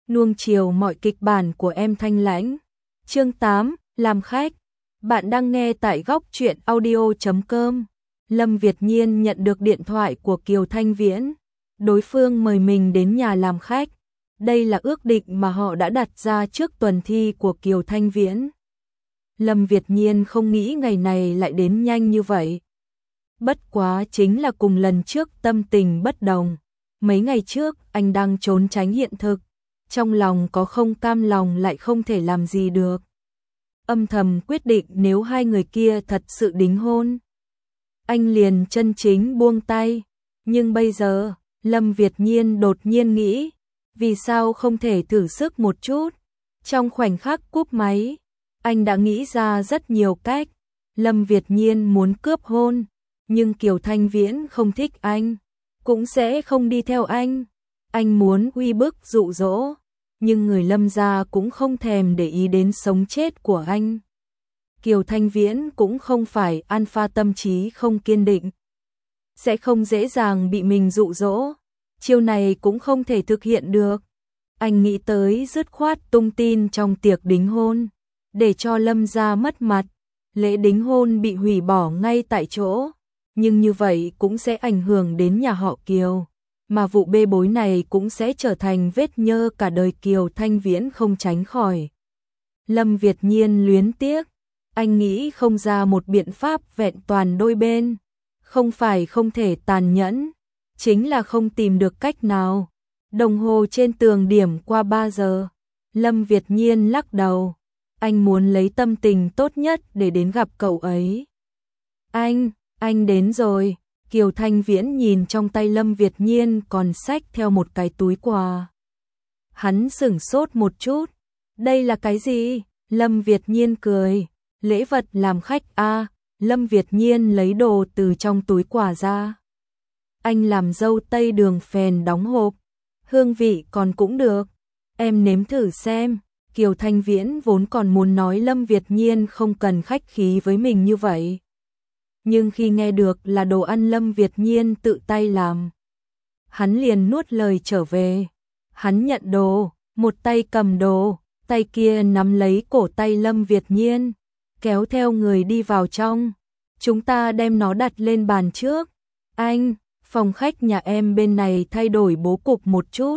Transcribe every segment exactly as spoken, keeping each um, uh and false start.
nuông chiều mọi kịch bản của em Thanh Lãnh. Chương tám, làm khách. Bạn đang nghe tại góc truyện audio chấm com. Lâm Việt Nhiên nhận được điện thoại của Kiều Thanh Viễn. Đối phương mời mình đến nhà làm khách. Đây là ước định mà họ đã đặt ra trước tuần thi của Kiều Thanh Viễn. Lâm Việt Nhiên không nghĩ ngày này lại đến nhanh như vậy. Bất quá chính là cùng lần trước tâm tình bất đồng. Mấy ngày trước anh đang trốn tránh hiện thực. Trong lòng có không cam lòng lại không thể làm gì được. Âm thầm quyết định nếu hai người kia thật sự đính hôn, anh liền chân chính buông tay. Nhưng bây giờ, Lâm Việt Nhiên đột nhiên nghĩ, vì sao không thể thử sức một chút? Trong khoảnh khắc cúp máy, anh đã nghĩ ra rất nhiều cách. Lâm Việt Nhiên muốn cướp hôn, nhưng Kiều Thanh Viễn không thích anh, cũng sẽ không đi theo anh. Anh muốn uy bức dụ dỗ, nhưng người Lâm gia cũng không thèm để ý đến sống chết của anh. Kiều Thanh Viễn cũng không phải alpha tâm trí không kiên định, sẽ không dễ dàng bị mình dụ dỗ. Chiêu này cũng không thể thực hiện được. Anh nghĩ tới dứt khoát tung tin trong tiệc đính hôn, để cho Lâm gia mất mặt. Lễ đính hôn bị hủy bỏ ngay tại chỗ, nhưng như vậy cũng sẽ ảnh hưởng đến nhà họ Kiều, mà vụ bê bối này cũng sẽ trở thành vết nhơ cả đời Kiều Thanh Viễn không tránh khỏi. Lâm Việt Nhiên luyến tiếc, anh nghĩ không ra một biện pháp vẹn toàn đôi bên. Không phải không thể tàn nhẫn, chính là không tìm được cách nào. Đồng hồ trên tường điểm qua ba giờ. Lâm Việt Nhiên lắc đầu, anh muốn lấy tâm tình tốt nhất để đến gặp cậu ấy. Anh, anh đến rồi. Kiều Thanh Viễn nhìn trong tay Lâm Việt Nhiên còn xách theo một cái túi quà. Hắn sửng sốt một chút. Đây là cái gì? Lâm Việt Nhiên cười. Lễ vật làm khách a. À, Lâm Việt Nhiên lấy đồ từ trong túi quà ra. Anh làm dâu tây đường phèn đóng hộp. Hương vị còn cũng được. Em nếm thử xem. Kiều Thanh Viễn vốn còn muốn nói Lâm Việt Nhiên không cần khách khí với mình như vậy. Nhưng khi nghe được là đồ ăn Lâm Việt Nhiên tự tay làm, hắn liền nuốt lời trở về. Hắn nhận đồ, một tay cầm đồ, tay kia nắm lấy cổ tay Lâm Việt Nhiên, kéo theo người đi vào trong. Chúng ta đem nó đặt lên bàn trước. Anh, phòng khách nhà em bên này thay đổi bố cục một chút.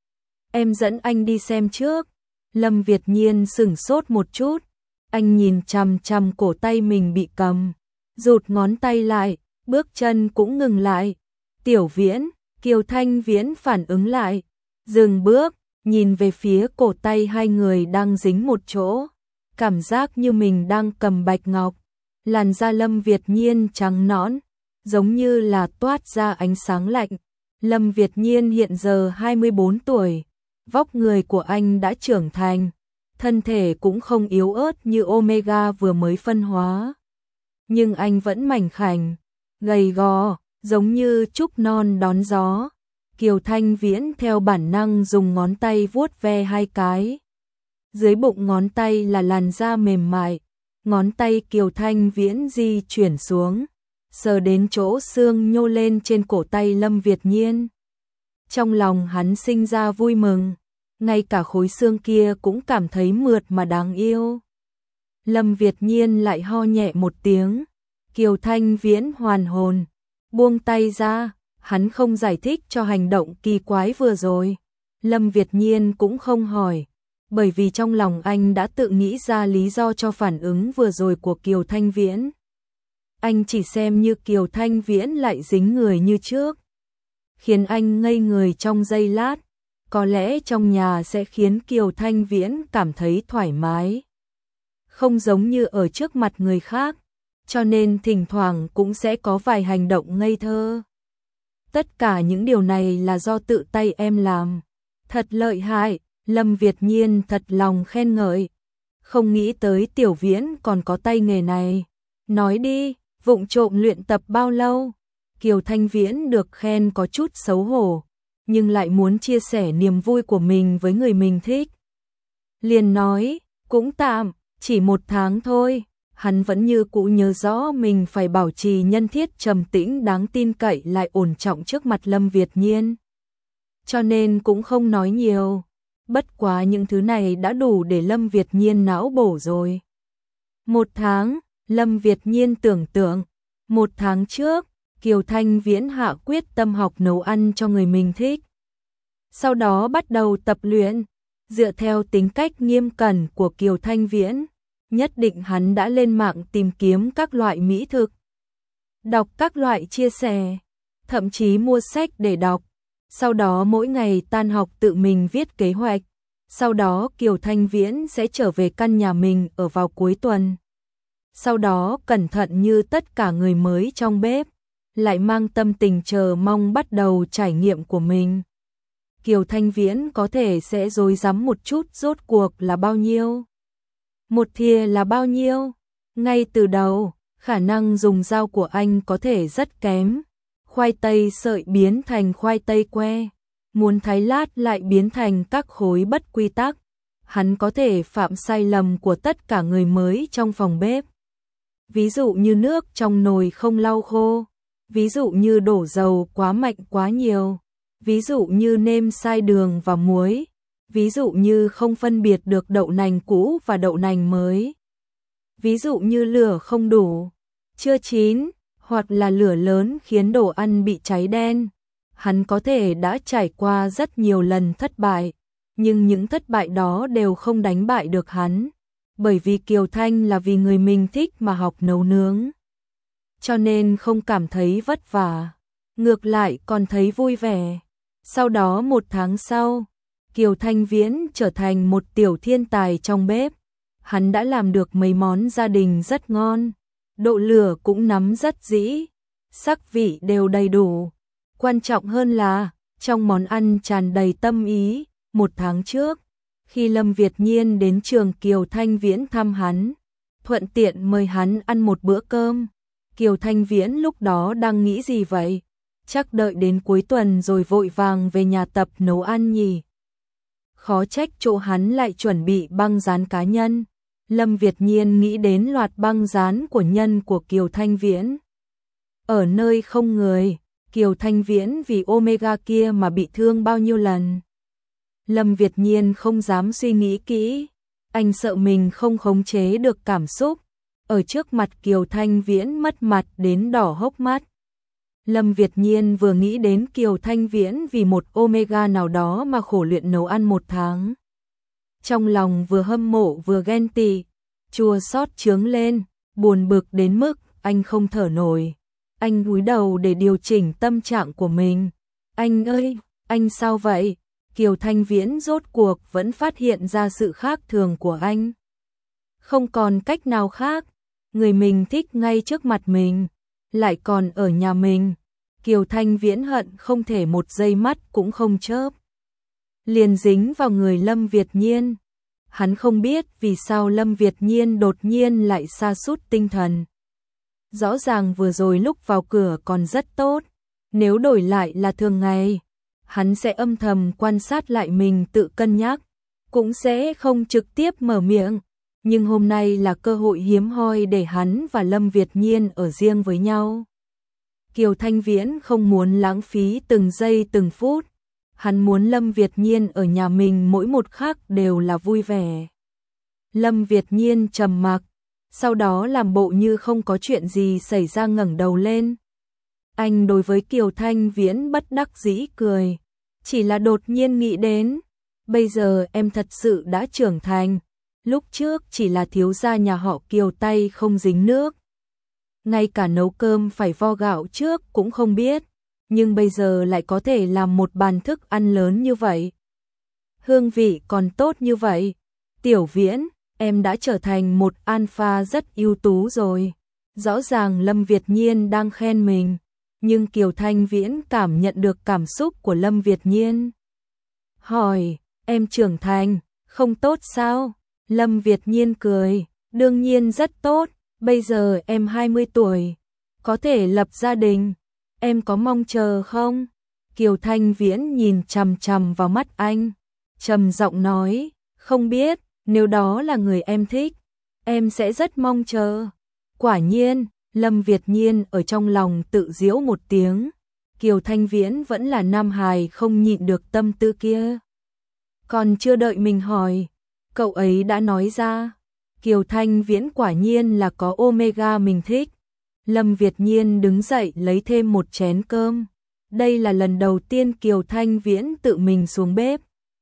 Em dẫn anh đi xem trước. Lâm Việt Nhiên sửng sốt một chút. Anh nhìn chằm chằm cổ tay mình bị cầm, rụt ngón tay lại, bước chân cũng ngừng lại. Tiểu Viễn, Kiều Thanh Viễn phản ứng lại, dừng bước, nhìn về phía cổ tay hai người đang dính một chỗ. Cảm giác như mình đang cầm bạch ngọc. Làn da Lâm Việt Nhiên trắng nõn, giống như là toát ra ánh sáng lạnh. Lâm Việt Nhiên hiện giờ hai mươi bốn tuổi, vóc người của anh đã trưởng thành, thân thể cũng không yếu ớt như Omega vừa mới phân hóa. Nhưng anh vẫn mảnh khảnh, gầy gò, giống như trúc non đón gió. Kiều Thanh Viễn theo bản năng dùng ngón tay vuốt ve hai cái. Dưới bụng ngón tay là làn da mềm mại, ngón tay Kiều Thanh Viễn di chuyển xuống, sờ đến chỗ xương nhô lên trên cổ tay Lâm Việt Nhiên. Trong lòng hắn sinh ra vui mừng, ngay cả khối xương kia cũng cảm thấy mượt mà đáng yêu. Lâm Việt Nhiên lại ho nhẹ một tiếng. Kiều Thanh Viễn hoàn hồn, buông tay ra, hắn không giải thích cho hành động kỳ quái vừa rồi. Lâm Việt Nhiên cũng không hỏi, bởi vì trong lòng anh đã tự nghĩ ra lý do cho phản ứng vừa rồi của Kiều Thanh Viễn. Anh chỉ xem như Kiều Thanh Viễn lại dính người như trước, khiến anh ngây người trong giây lát. Có lẽ trong nhà sẽ khiến Kiều Thanh Viễn cảm thấy thoải mái, không giống như ở trước mặt người khác, cho nên thỉnh thoảng cũng sẽ có vài hành động ngây thơ. Tất cả những điều này là do tự tay em làm. Thật lợi hại, Lâm Việt Nhiên thật lòng khen ngợi. Không nghĩ tới Tiểu Viễn còn có tay nghề này. Nói đi, vụng trộm luyện tập bao lâu? Kiều Thanh Viễn được khen có chút xấu hổ, nhưng lại muốn chia sẻ niềm vui của mình với người mình thích. Liền nói, cũng tạm, chỉ một tháng thôi. Hắn vẫn như cũ nhớ rõ mình phải bảo trì nhân thiết trầm tĩnh đáng tin cậy lại ổn trọng trước mặt Lâm Việt Nhiên. Cho nên cũng không nói nhiều. Bất quá những thứ này đã đủ để Lâm Việt Nhiên não bổ rồi. Một tháng, Lâm Việt Nhiên tưởng tượng, một tháng trước, Kiều Thanh Viễn hạ quyết tâm học nấu ăn cho người mình thích. Sau đó bắt đầu tập luyện, dựa theo tính cách nghiêm cẩn của Kiều Thanh Viễn, nhất định hắn đã lên mạng tìm kiếm các loại mỹ thực, đọc các loại chia sẻ, thậm chí mua sách để đọc. Sau đó mỗi ngày tan học tự mình viết kế hoạch. Sau đó Kiều Thanh Viễn sẽ trở về căn nhà mình ở vào cuối tuần. Sau đó cẩn thận như tất cả người mới trong bếp, lại mang tâm tình chờ mong bắt đầu trải nghiệm của mình. Kiều Thanh Viễn có thể sẽ rối rắm một chút, rốt cuộc là bao nhiêu? Một thìa là bao nhiêu? Ngay từ đầu, khả năng dùng dao của anh có thể rất kém. Khoai tây sợi biến thành khoai tây que, muốn thái lát lại biến thành các khối bất quy tắc. Hắn có thể phạm sai lầm của tất cả người mới trong phòng bếp. Ví dụ như nước trong nồi không lau khô, ví dụ như đổ dầu quá mạnh quá nhiều, ví dụ như nêm sai đường và muối, ví dụ như không phân biệt được đậu nành cũ và đậu nành mới, ví dụ như lửa không đủ, chưa chín, hoặc là lửa lớn khiến đồ ăn bị cháy đen. Hắn có thể đã trải qua rất nhiều lần thất bại, nhưng những thất bại đó đều không đánh bại được hắn, bởi vì Kiều Thanh là vì người mình thích mà học nấu nướng, cho nên không cảm thấy vất vả, ngược lại còn thấy vui vẻ. Sau đó một tháng sau, Kiều Thanh Viễn trở thành một tiểu thiên tài trong bếp. Hắn đã làm được mấy món gia đình rất ngon, độ lửa cũng nắm rất dĩ, sắc vị đều đầy đủ. Quan trọng hơn là, trong món ăn tràn đầy tâm ý. Một tháng trước, khi Lâm Việt Nhiên đến trường Kiều Thanh Viễn thăm hắn, thuận tiện mời hắn ăn một bữa cơm. Kiều Thanh Viễn lúc đó đang nghĩ gì vậy? Chắc đợi đến cuối tuần rồi vội vàng về nhà tập nấu ăn nhỉ? Khó trách chỗ hắn lại chuẩn bị băng dán cá nhân. Lâm Việt Nhiên nghĩ đến loạt băng dán của nhân của Kiều Thanh Viễn. Ở nơi không người, Kiều Thanh Viễn vì Omega kia mà bị thương bao nhiêu lần. Lâm Việt Nhiên không dám suy nghĩ kỹ, anh sợ mình không khống chế được cảm xúc, ở trước mặt Kiều Thanh Viễn mất mặt đến đỏ hốc mắt. Lâm Việt Nhiên vừa nghĩ đến Kiều Thanh Viễn vì một Omega nào đó mà khổ luyện nấu ăn một tháng. Trong lòng vừa hâm mộ vừa ghen tị, chua xót chướng lên, buồn bực đến mức anh không thở nổi. Anh cúi đầu để điều chỉnh tâm trạng của mình. Anh ơi, anh sao vậy? Kiều Thanh Viễn rốt cuộc vẫn phát hiện ra sự khác thường của anh. Không còn cách nào khác, người mình thích ngay trước mặt mình, lại còn ở nhà mình. Kiều Thanh Viễn hận không thể một giây mắt cũng không chớp, liền dính vào người Lâm Việt Nhiên. Hắn không biết vì sao Lâm Việt Nhiên đột nhiên lại sa sút tinh thần. Rõ ràng vừa rồi lúc vào cửa còn rất tốt, nếu đổi lại là thường ngày, hắn sẽ âm thầm quan sát lại mình tự cân nhắc, cũng sẽ không trực tiếp mở miệng. Nhưng hôm nay là cơ hội hiếm hoi để hắn và Lâm Việt Nhiên ở riêng với nhau. Kiều Thanh Viễn không muốn lãng phí từng giây từng phút. Hắn muốn Lâm Việt Nhiên ở nhà mình mỗi một khắc đều là vui vẻ. Lâm Việt Nhiên trầm mặc, sau đó làm bộ như không có chuyện gì xảy ra, ngẩng đầu lên. Anh đối với Kiều Thanh Viễn bất đắc dĩ cười, chỉ là đột nhiên nghĩ đến, bây giờ em thật sự đã trưởng thành, lúc trước chỉ là thiếu gia nhà họ Kiều tay không dính nước. Ngay cả nấu cơm phải vo gạo trước cũng không biết, nhưng bây giờ lại có thể làm một bàn thức ăn lớn như vậy. Hương vị còn tốt như vậy. Tiểu Viễn, em đã trở thành một alpha rất ưu tú rồi. Rõ ràng Lâm Việt Nhiên đang khen mình, nhưng Kiều Thanh Viễn cảm nhận được cảm xúc của Lâm Việt Nhiên. Hỏi, em trưởng thành, không tốt sao? Lâm Việt Nhiên cười, đương nhiên rất tốt, bây giờ em hai mươi tuổi, có thể lập gia đình, em có mong chờ không? Kiều Thanh Viễn nhìn chằm chằm vào mắt anh, trầm giọng nói, không biết, nếu đó là người em thích, em sẽ rất mong chờ. Quả nhiên, Lâm Việt Nhiên ở trong lòng tự giễu một tiếng, Kiều Thanh Viễn vẫn là nam hài không nhịn được tâm tư kia. Còn chưa đợi mình hỏi, cậu ấy đã nói ra, Kiều Thanh Viễn quả nhiên là có Omega mình thích. Lâm Việt Nhiên đứng dậy lấy thêm một chén cơm. Đây là lần đầu tiên Kiều Thanh Viễn tự mình xuống bếp.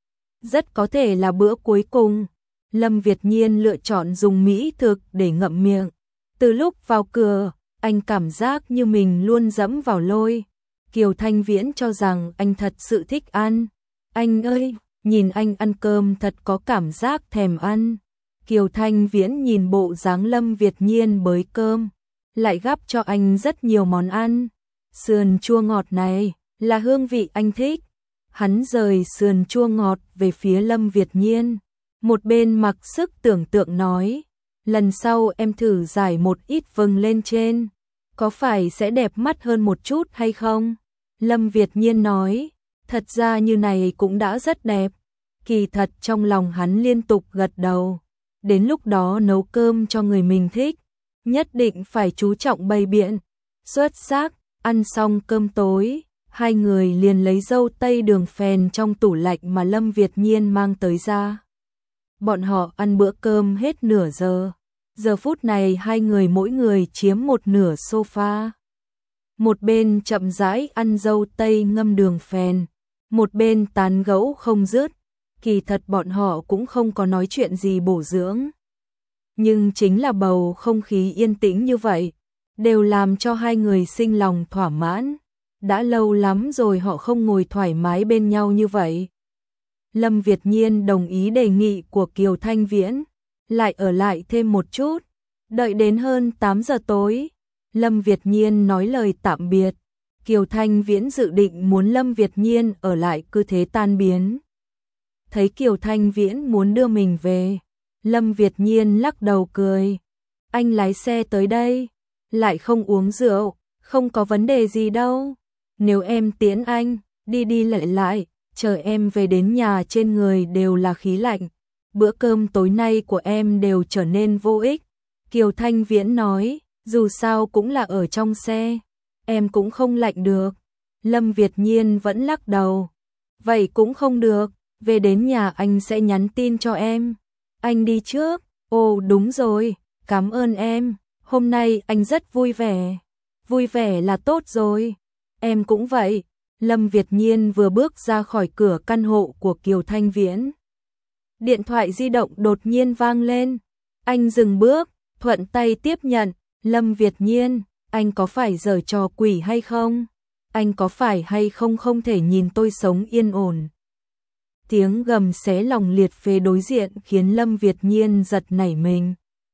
Rất có thể là bữa cuối cùng. Lâm Việt Nhiên lựa chọn dùng mỹ thực để ngậm miệng. Từ lúc vào cửa, anh cảm giác như mình luôn dẫm vào lôi. Kiều Thanh Viễn cho rằng anh thật sự thích ăn. Anh ơi, nhìn anh ăn cơm thật có cảm giác thèm ăn. Kiều Thanh Viễn nhìn bộ dáng Lâm Việt Nhiên bới cơm, lại gắp cho anh rất nhiều món ăn. Sườn chua ngọt này là hương vị anh thích. Hắn rời sườn chua ngọt về phía Lâm Việt Nhiên. Một bên mặc sức tưởng tượng nói, lần sau em thử giải một ít vừng lên trên, có phải sẽ đẹp mắt hơn một chút hay không? Lâm Việt Nhiên nói, thật ra như này cũng đã rất đẹp. Kỳ thật trong lòng hắn liên tục gật đầu. Đến lúc đó nấu cơm cho người mình thích, nhất định phải chú trọng bày biện. Xuất sắc, ăn xong cơm tối, hai người liền lấy dâu tây đường phèn trong tủ lạnh mà Lâm Việt Nhiên mang tới ra. Bọn họ ăn bữa cơm hết nửa giờ. Giờ phút này hai người mỗi người chiếm một nửa sofa. Một bên chậm rãi ăn dâu tây ngâm đường phèn, một bên tán gẫu không dứt. Kỳ thật bọn họ cũng không có nói chuyện gì bổ dưỡng. Nhưng chính là bầu không khí yên tĩnh như vậy, đều làm cho hai người sinh lòng thỏa mãn. Đã lâu lắm rồi họ không ngồi thoải mái bên nhau như vậy. Lâm Việt Nhiên đồng ý đề nghị của Kiều Thanh Viễn, lại ở lại thêm một chút. Đợi đến hơn tám giờ tối, Lâm Việt Nhiên nói lời tạm biệt. Kiều Thanh Viễn dự định muốn Lâm Việt Nhiên ở lại cứ thế tan biến. Thấy Kiều Thanh Viễn muốn đưa mình về, Lâm Việt Nhiên lắc đầu cười. Anh lái xe tới đây, lại không uống rượu, không có vấn đề gì đâu. Nếu em tiễn anh, đi đi lại lại, chờ em về đến nhà trên người đều là khí lạnh. Bữa cơm tối nay của em đều trở nên vô ích. Kiều Thanh Viễn nói, dù sao cũng là ở trong xe, em cũng không lạnh được. Lâm Việt Nhiên vẫn lắc đầu. Vậy cũng không được, về đến nhà anh sẽ nhắn tin cho em. Anh đi trước. Ồ đúng rồi, cảm ơn em, hôm nay anh rất vui vẻ. Vui vẻ là tốt rồi. Em cũng vậy. Lâm Việt Nhiên vừa bước ra khỏi cửa căn hộ của Kiều Thanh Viễn. Điện thoại di động đột nhiên vang lên. Anh dừng bước, thuận tay tiếp nhận. Lâm Việt Nhiên, anh có phải giở trò quỷ hay không? Anh có phải hay không không thể nhìn tôi sống yên ổn? Tiếng gầm xé lòng liệt phế đối diện khiến Lâm Việt Nhiên giật nảy mình.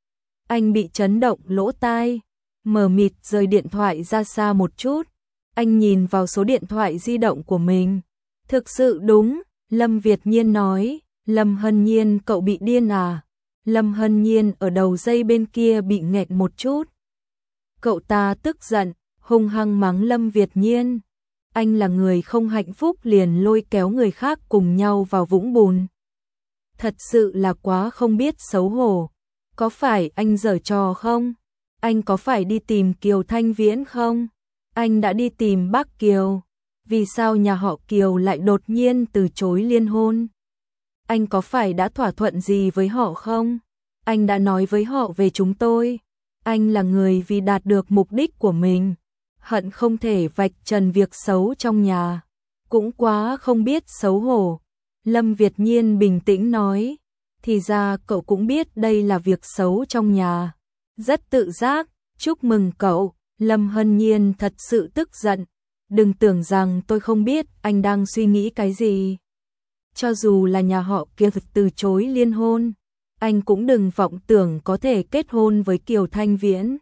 Anh bị chấn động lỗ tai, mờ mịt rời điện thoại ra xa một chút. Anh nhìn vào số điện thoại di động của mình. Thực sự đúng, Lâm Việt Nhiên nói, Lâm Hân Nhiên cậu bị điên à? Lâm Hân Nhiên ở đầu dây bên kia bị nghẹt một chút. Cậu ta tức giận, hung hăng mắng Lâm Việt Nhiên. Anh là người không hạnh phúc liền lôi kéo người khác cùng nhau vào vũng bùn. Thật sự là quá không biết xấu hổ. Có phải anh giở trò không? Anh có phải đi tìm Kiều Thanh Viễn không? Anh đã đi tìm bác Kiều. Vì sao nhà họ Kiều lại đột nhiên từ chối liên hôn? Anh có phải đã thỏa thuận gì với họ không? Anh đã nói với họ về chúng tôi. Anh là người vì đạt được mục đích của mình, hận không thể vạch trần việc xấu trong nhà. Cũng quá không biết xấu hổ. Lâm Việt Nhiên bình tĩnh nói, thì ra cậu cũng biết đây là việc xấu trong nhà. Rất tự giác, chúc mừng cậu. Lâm Hân Nhiên thật sự tức giận. Đừng tưởng rằng tôi không biết anh đang suy nghĩ cái gì. Cho dù là nhà họ Kiều từ chối liên hôn, anh cũng đừng vọng tưởng có thể kết hôn với Kiều Thanh Viễn.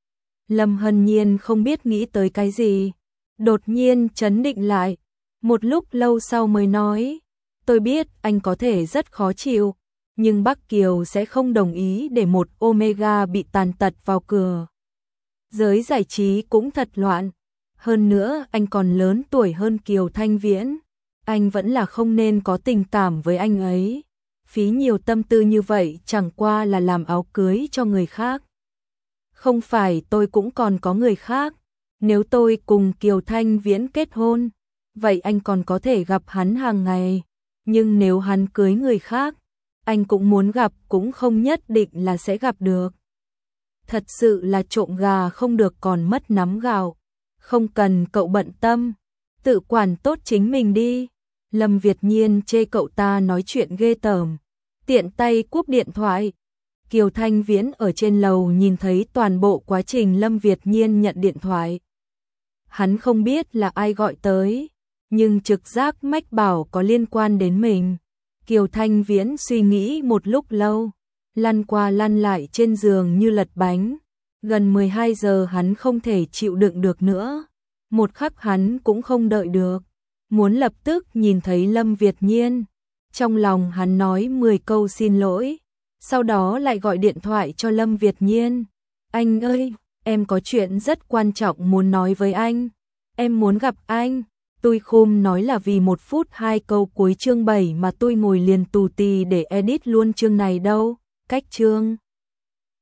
Lâm Hân Nhiên không biết nghĩ tới cái gì, đột nhiên trấn định lại, một lúc lâu sau mới nói, tôi biết anh có thể rất khó chịu, nhưng bác Kiều sẽ không đồng ý để một Omega bị tàn tật vào cửa. Giới giải trí cũng thật loạn, hơn nữa anh còn lớn tuổi hơn Kiều Thanh Viễn, anh vẫn là không nên có tình cảm với anh ấy. Phí nhiều tâm tư như vậy chẳng qua là làm áo cưới cho người khác. Không phải tôi cũng còn có người khác. Nếu tôi cùng Kiều Thanh Viễn kết hôn, vậy anh còn có thể gặp hắn hàng ngày. nhưng nếu hắn cưới người khác, anh cũng muốn gặp cũng không nhất định là sẽ gặp được. Thật sự là trộm gà không được còn mất nắm gạo, không cần cậu bận tâm, tự quản tốt chính mình đi. Lâm Việt Nhiên chê cậu ta nói chuyện ghê tởm, tiện tay cúp điện thoại. Kiều Thanh Viễn ở trên lầu nhìn thấy toàn bộ quá trình Lâm Việt Nhiên nhận điện thoại. Hắn không biết là ai gọi tới, nhưng trực giác mách bảo có liên quan đến mình. Kiều Thanh Viễn suy nghĩ một lúc lâu, lăn qua lăn lại trên giường như lật bánh. Gần mười hai giờ hắn không thể chịu đựng được nữa. Một khắc hắn cũng không đợi được, muốn lập tức nhìn thấy Lâm Việt Nhiên. Trong lòng hắn nói mười câu xin lỗi, sau đó lại gọi điện thoại cho Lâm Việt Nhiên. Anh ơi, em có chuyện rất quan trọng muốn nói với anh. Em muốn gặp anh. Tôi khum nói là vì một phút hai câu cuối chương bảy mà tôi ngồi liền tù tì để edit luôn chương này đâu. Cách chương